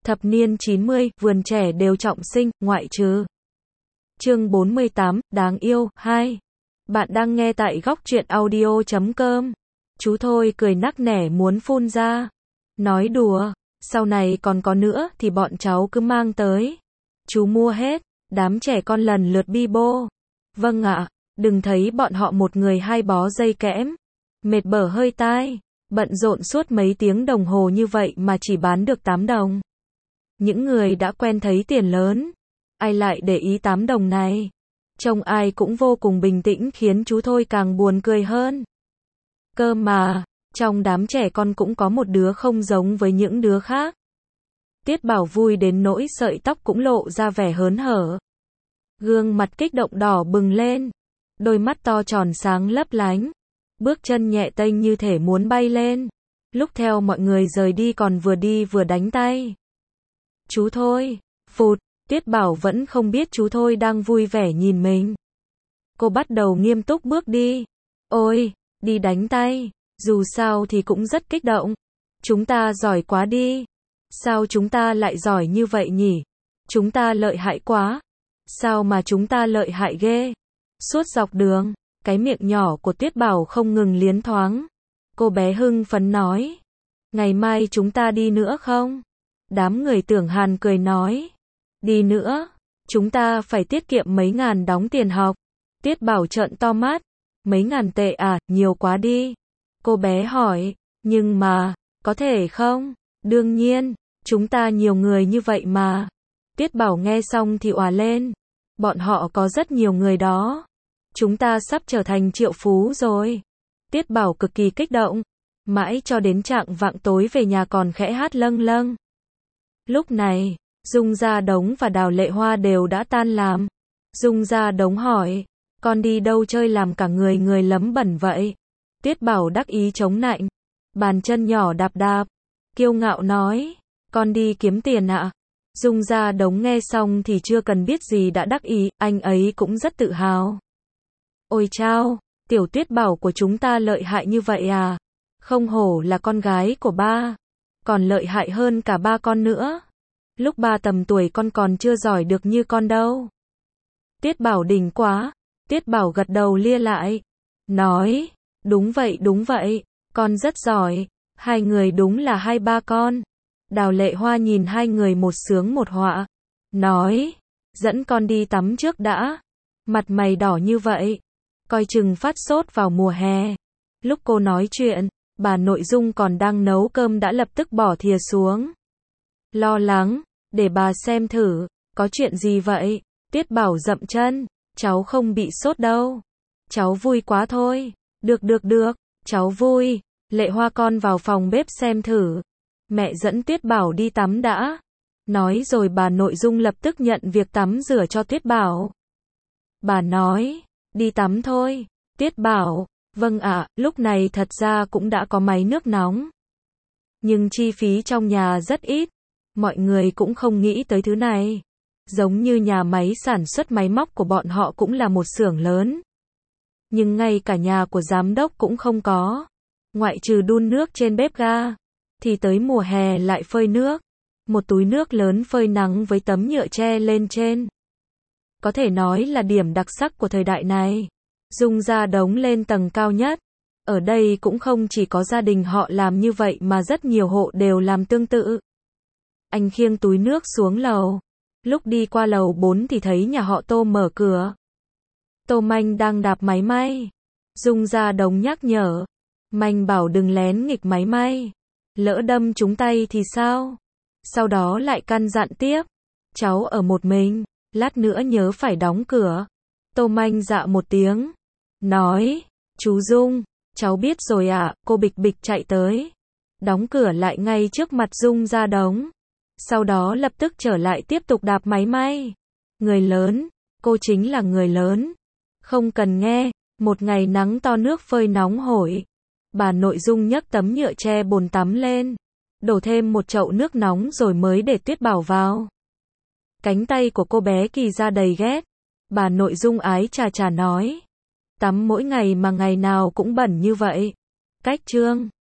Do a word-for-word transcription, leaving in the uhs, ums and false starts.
Thập niên chín mươi, vườn trẻ đều trọng sinh, ngoại trừ. Chương bốn mươi tám, đáng yêu, hai. Bạn đang nghe tại góc truyện audio chấm com. Chú Thôi cười nắc nẻ muốn phun ra. Nói đùa, sau này còn có nữa thì bọn cháu cứ mang tới. Chú mua hết, đám trẻ con lần lượt bi bô. Vâng ạ, đừng thấy bọn họ một người hai bó dây kẽm. Mệt bở hơi tai, bận rộn suốt mấy tiếng đồng hồ như vậy mà chỉ bán được tám đồng. Những người đã quen thấy tiền lớn, ai lại để ý tám đồng này. Trông ai cũng vô cùng bình tĩnh khiến chú Thôi càng buồn cười hơn. Cơ mà, trong đám trẻ con cũng có một đứa không giống với những đứa khác. Tiết Bảo vui đến nỗi sợi tóc cũng lộ ra vẻ hớn hở. Gương mặt kích động đỏ bừng lên, đôi mắt to tròn sáng lấp lánh, bước chân nhẹ tênh như thể muốn bay lên. Lúc theo mọi người rời đi còn vừa đi vừa đánh tay. Chú Thôi, phụt, Tiết Bảo vẫn không biết chú Thôi đang vui vẻ nhìn mình. Cô bắt đầu nghiêm túc bước đi. Ôi, đi đánh tay, dù sao thì cũng rất kích động. Chúng ta giỏi quá đi. Sao chúng ta lại giỏi như vậy nhỉ? Chúng ta lợi hại quá. Sao mà chúng ta lợi hại ghê? Suốt dọc đường, cái miệng nhỏ của Tiết Bảo không ngừng liến thoáng. Cô bé hưng phấn nói. Ngày mai chúng ta đi nữa không? Đám người Tưởng Hàn cười nói. Đi nữa, chúng ta phải tiết kiệm mấy ngàn đóng tiền học. Tiết Bảo trợn to mắt. Mấy ngàn tệ à, nhiều quá đi. Cô bé hỏi, nhưng mà, có thể không? Đương nhiên, chúng ta nhiều người như vậy mà. Tiết Bảo nghe xong thì òa lên. Bọn họ có rất nhiều người đó. Chúng ta sắp trở thành triệu phú rồi. Tiết Bảo cực kỳ kích động. Mãi cho đến chạng vạng tối về nhà còn khẽ hát lâng lâng. Lúc này, Dung Gia Đống và Đào Lệ Hoa đều đã tan làm. Dung Gia Đống hỏi, con đi đâu chơi làm cả người người lấm bẩn vậy? Tiết Bảo đắc ý chống nạnh, bàn chân nhỏ đạp đạp, kiêu ngạo nói, con đi kiếm tiền ạ. Dung Gia Đống nghe xong thì chưa cần biết gì đã đắc ý, anh ấy cũng rất tự hào. Ôi chao, tiểu Tiết Bảo của chúng ta lợi hại như vậy à? Không hổ là con gái của ba, còn lợi hại hơn cả ba con nữa. Lúc ba tầm tuổi con còn chưa giỏi được như con đâu. Tiết Bảo đỉnh quá. Tiết Bảo gật đầu lia lại. Nói, đúng vậy đúng vậy, con rất giỏi. Hai người đúng là hai ba con. Đào Lệ Hoa nhìn hai người một sướng một họa. Nói, dẫn con đi tắm trước đã. Mặt mày đỏ như vậy, coi chừng phát sốt vào mùa hè. Lúc cô nói chuyện, bà nội Dung còn đang nấu cơm đã lập tức bỏ thìa xuống. Lo lắng, để bà xem thử, có chuyện gì vậy? Tiết Bảo dậm chân, cháu không bị sốt đâu. Cháu vui quá thôi. Được được được, cháu vui. Lệ Hoa con vào phòng bếp xem thử. Mẹ dẫn Tiết Bảo đi tắm đã. Nói rồi bà nội Dung lập tức nhận việc tắm rửa cho Tiết Bảo. Bà nói, đi tắm thôi. Tiết Bảo, vâng ạ, lúc này thật ra cũng đã có máy nước nóng. Nhưng chi phí trong nhà rất ít. Mọi người cũng không nghĩ tới thứ này. Giống như nhà máy sản xuất máy móc của bọn họ cũng là một xưởng lớn. Nhưng ngay cả nhà của giám đốc cũng không có. Ngoại trừ đun nước trên bếp ga. Thì tới mùa hè lại phơi nước. Một túi nước lớn phơi nắng với tấm nhựa tre lên trên. Có thể nói là điểm đặc sắc của thời đại này. Dung Gia Đống lên tầng cao nhất. Ở đây cũng không chỉ có gia đình họ làm như vậy mà rất nhiều hộ đều làm tương tự. Anh khiêng túi nước xuống lầu. Lúc đi qua lầu bốn thì thấy nhà họ Tô mở cửa. Tô Manh đang đạp máy may. Dung Gia Đống nhắc nhở. Manh bảo đừng lén nghịch máy may. Lỡ đâm trúng tay thì sao? Sau đó lại căn dặn tiếp. Cháu ở một mình, lát nữa nhớ phải đóng cửa. Tô Manh dạ một tiếng. Nói, chú Dung, cháu biết rồi ạ, à, cô bịch bịch chạy tới. Đóng cửa lại ngay trước mặt Dung Gia Đống. Sau đó lập tức trở lại tiếp tục đạp máy may. Người lớn, cô chính là người lớn. Không cần nghe, một ngày nắng to nước phơi nóng hổi. Bà nội Dung nhấc tấm nhựa che bồn tắm lên. Đổ thêm một chậu nước nóng rồi mới để Tiết Bảo vào. Cánh tay của cô bé kỳ ra đầy ghét. Bà nội Dung ái chà chà nói. Tắm mỗi ngày mà ngày nào cũng bẩn như vậy. Cách trương.